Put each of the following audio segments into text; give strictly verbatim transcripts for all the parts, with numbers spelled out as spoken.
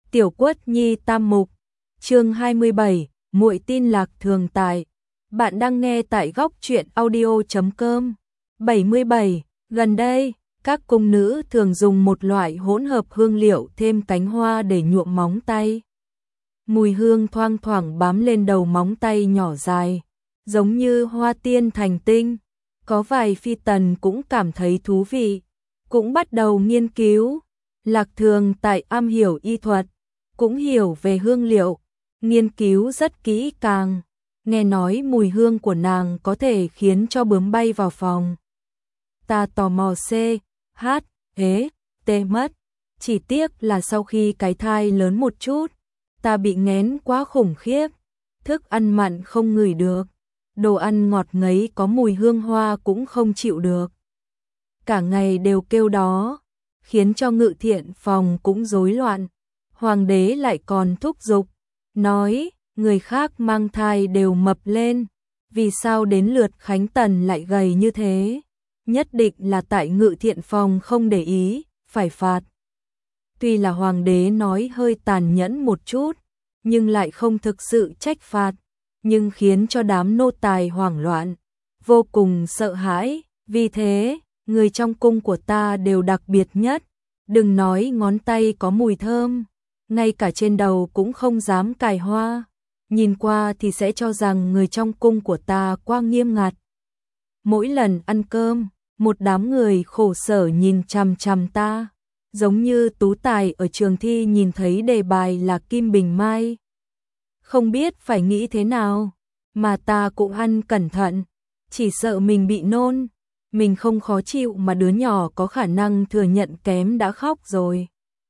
Tiểu Quất Nhi tam mục, chương hai mươi bảy, muội tin Lạc Thường Tại. Bạn đang nghe tại góc truyện audio chấm com. bảy mươi bảy, gần đây, các cung nữ thường dùng một loại hỗn hợp hương liệu thêm cánh hoa để nhuộm móng tay. Mùi hương thoang thoảng bám lên đầu móng tay nhỏ dài, giống như hoa tiên thành tinh. Có vài phi tần cũng cảm thấy thú vị, cũng bắt đầu nghiên cứu. Lạc Thường Tại am hiểu y thuật, cũng hiểu về hương liệu, nghiên cứu rất kỹ càng. Nghe nói mùi hương của nàng có thể khiến cho bướm bay vào phòng. Ta tò mò c, h, ế, t mất. Chỉ tiếc là sau khi cái thai lớn một chút, ta bị nghén quá khủng khiếp. Thức ăn mặn không ngửi được, đồ ăn ngọt ngấy có mùi hương hoa cũng không chịu được. Cả ngày đều kêu đó, khiến cho ngự thiện phòng cũng rối loạn. Hoàng đế lại còn thúc giục, nói người khác mang thai đều mập lên, vì sao đến lượt Khánh Tần lại gầy như thế? Nhất định là tại ngự thiện phòng không để ý, phải phạt. Tuy là hoàng đế nói hơi tàn nhẫn một chút, nhưng lại không thực sự trách phạt, nhưng khiến cho đám nô tài hoảng loạn, vô cùng sợ hãi. Vì thế, người trong cung của ta đều đặc biệt nhất, đừng nói ngón tay có mùi thơm, ngay cả trên đầu cũng không dám cài hoa, nhìn qua thì sẽ cho rằng người trong cung của ta quá nghiêm ngặt. Mỗi lần ăn cơm, một đám người khổ sở nhìn chằm chằm ta, giống như tú tài ở trường thi nhìn thấy đề bài là Kim Bình Mai. Không biết phải nghĩ thế nào, mà ta cũng ăn cẩn thận, chỉ sợ mình bị nôn. Mình không khó chịu mà đứa nhỏ có khả năng thừa nhận kém đã khóc rồi.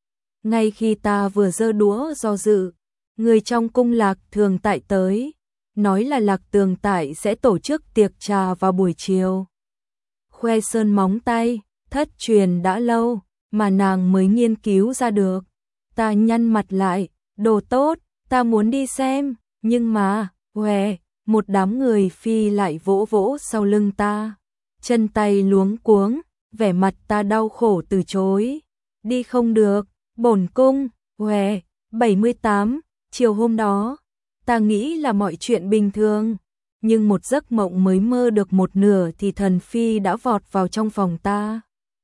Ngay khi ta vừa giơ đũa do dự, người trong cung Lạc Thường Tại tới, nói là Lạc Thường Tại sẽ tổ chức tiệc trà vào buổi chiều. Khoe sơn móng tay, thất truyền đã lâu, mà nàng mới nghiên cứu ra được. Ta nhăn mặt lại, đồ tốt, ta muốn đi xem, nhưng mà, hòe, một đám người phi lại vỗ vỗ sau lưng ta. Chân tay luống cuống, vẻ mặt ta đau khổ từ chối. Đi không được, bổn cung, hòe, bảy mươi tám, chiều hôm đó, ta nghĩ là mọi chuyện bình thường. Nhưng một giấc mộng mới mơ được một nửa thì thần phi đã vọt vào trong phòng ta.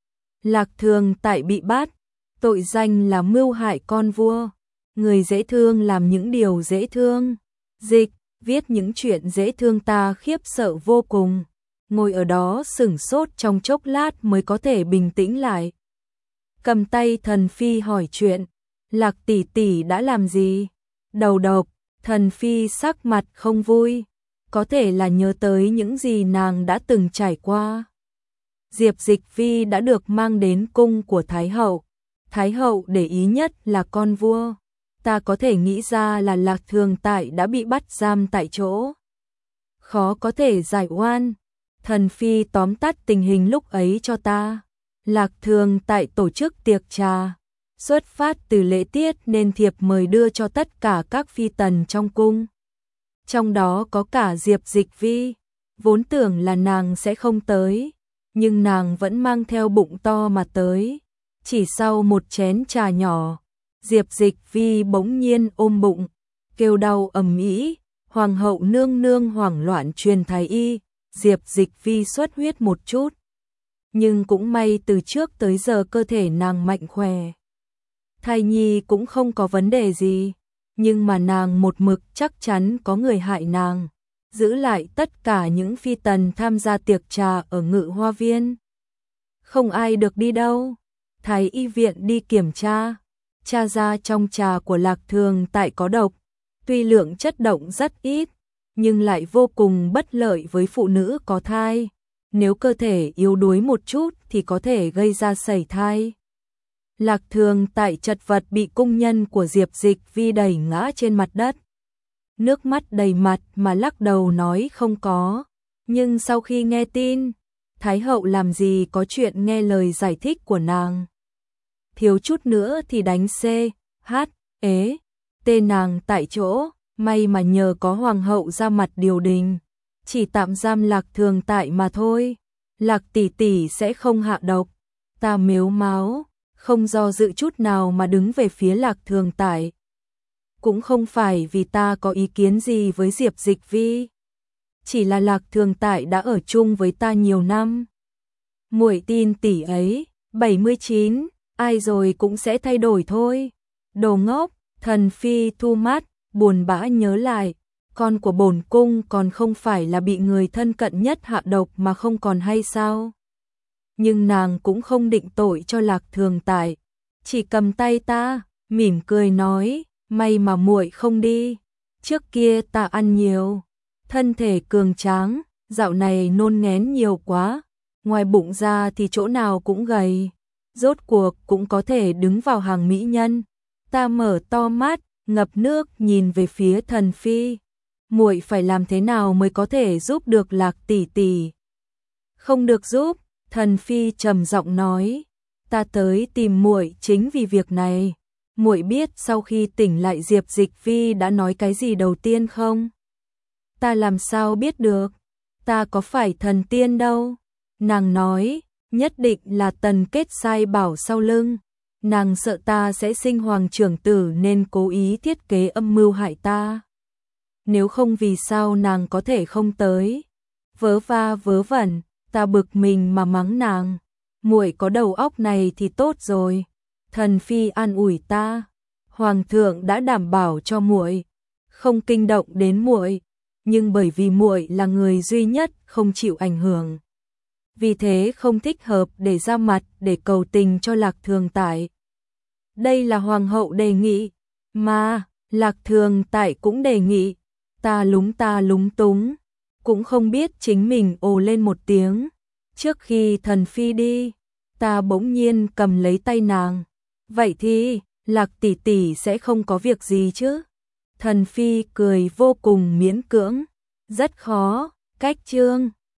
Lạc Thường Tại bị bắt, tội danh là mưu hại con vua. Người dễ thương làm những điều dễ thương, dịch, viết những chuyện dễ thương ta khiếp sợ vô cùng. Ngồi ở đó sửng sốt trong chốc lát mới có thể bình tĩnh lại. Cầm tay thần phi hỏi chuyện, Lạc tỷ tỷ đã làm gì? Đầu độc, thần phi sắc mặt không vui, có thể là nhớ tới những gì nàng đã từng trải qua. Diệp Dịch Vi đã được mang đến cung của Thái hậu. Thái hậu để ý nhất là con vua. Ta có thể nghĩ ra là Lạc Thường Tại đã bị bắt giam tại chỗ, khó có thể giải oan. Thần phi tóm tắt tình hình lúc ấy cho ta. Lạc Thường Tại tổ chức tiệc trà, xuất phát từ lễ tiết nên thiệp mời đưa cho tất cả các phi tần trong cung. Trong đó có cả Diệp Dịch Vi, vốn tưởng là nàng sẽ không tới, nhưng nàng vẫn mang theo bụng to mà tới. Chỉ sau một chén trà nhỏ, Diệp Dịch Vi bỗng nhiên ôm bụng, kêu đau ầm ĩ. Hoàng hậu nương nương hoảng loạn truyền thái y. Diệp Dịch Vi xuất huyết một chút, nhưng cũng may từ trước tới giờ cơ thể nàng mạnh khỏe, thai nhi cũng không có vấn đề gì, nhưng mà nàng một mực chắc chắn có người hại nàng, giữ lại tất cả những phi tần tham gia tiệc trà ở Ngự Hoa Viên. Không ai được đi đâu. Thái y viện đi kiểm tra, tra ra trong trà của Lạc Thường Tại có độc, tuy lượng chất độc rất ít, nhưng lại vô cùng bất lợi với phụ nữ có thai. Nếu cơ thể yếu đuối một chút thì có thể gây ra sảy thai. Lạc Thường Tại chật vật bị cung nhân của Diệp Dịch Vi đẩy ngã trên mặt đất. Nước mắt đầy mặt mà lắc đầu nói không có. Nhưng sau khi nghe tin, Thái hậu làm gì có chuyện nghe lời giải thích của nàng. Thiếu chút nữa thì đánh C, H, ế, tên nàng tại chỗ. May mà nhờ có hoàng hậu ra mặt điều đình, chỉ tạm giam Lạc Thường Tại mà thôi. Lạc tỷ tỷ sẽ không hạ độc. Ta mếu máo, không do dự chút nào mà đứng về phía Lạc Thường Tại. Cũng không phải vì ta có ý kiến gì với Diệp Dịch Vi, chỉ là Lạc Thường Tại đã ở chung với ta nhiều năm. Muội tin tỷ ấy, bảy mươi chín, ai rồi cũng sẽ thay đổi thôi. Đồ ngốc, Thần Phi thu mắt, buồn bã nhớ lại, con của bổn cung còn không phải là bị người thân cận nhất hạ độc mà không còn hay sao? Nhưng nàng cũng không định tội cho Lạc Thường Tại, chỉ cầm tay ta, mỉm cười nói, may mà muội không đi, trước kia ta ăn nhiều, thân thể cường tráng, dạo này nôn ngén nhiều quá, ngoài bụng ra thì chỗ nào cũng gầy, rốt cuộc cũng có thể đứng vào hàng mỹ nhân. Ta mở to mắt, ngập nước nhìn về phía Thần Phi, muội phải làm thế nào mới có thể giúp được Lạc tỷ tỷ? Không được giúp, Thần Phi trầm giọng nói, ta tới tìm muội chính vì việc này. Muội biết sau khi tỉnh lại Diệp Dịch Vi đã nói cái gì đầu tiên không? Ta làm sao biết được? Ta có phải thần tiên đâu. Nàng nói, nhất định là Tần Kết sai bảo sau lưng. Nàng sợ ta sẽ sinh hoàng trưởng tử nên cố ý thiết kế âm mưu hại ta. Nếu không vì sao nàng có thể không tới? Vớ va vớ vẩn, ta bực mình mà mắng nàng. Muội có đầu óc này thì tốt rồi. Thần Phi an ủi ta, hoàng thượng đã đảm bảo cho muội không kinh động đến muội, nhưng bởi vì muội là người duy nhất không chịu ảnh hưởng, vì thế không thích hợp để ra mặt để cầu tình cho Lạc Thường Tại. Đây là hoàng hậu đề nghị, mà Lạc Thường Tại cũng đề nghị. Ta lúng ta lúng túng, cũng không biết chính mình ồ lên một tiếng. Trước khi Thần Phi đi, ta bỗng nhiên cầm lấy tay nàng. Vậy thì, Lạc tỷ tỷ sẽ không có việc gì chứ? Thần Phi cười vô cùng miễn cưỡng. Rất khó, cách chương.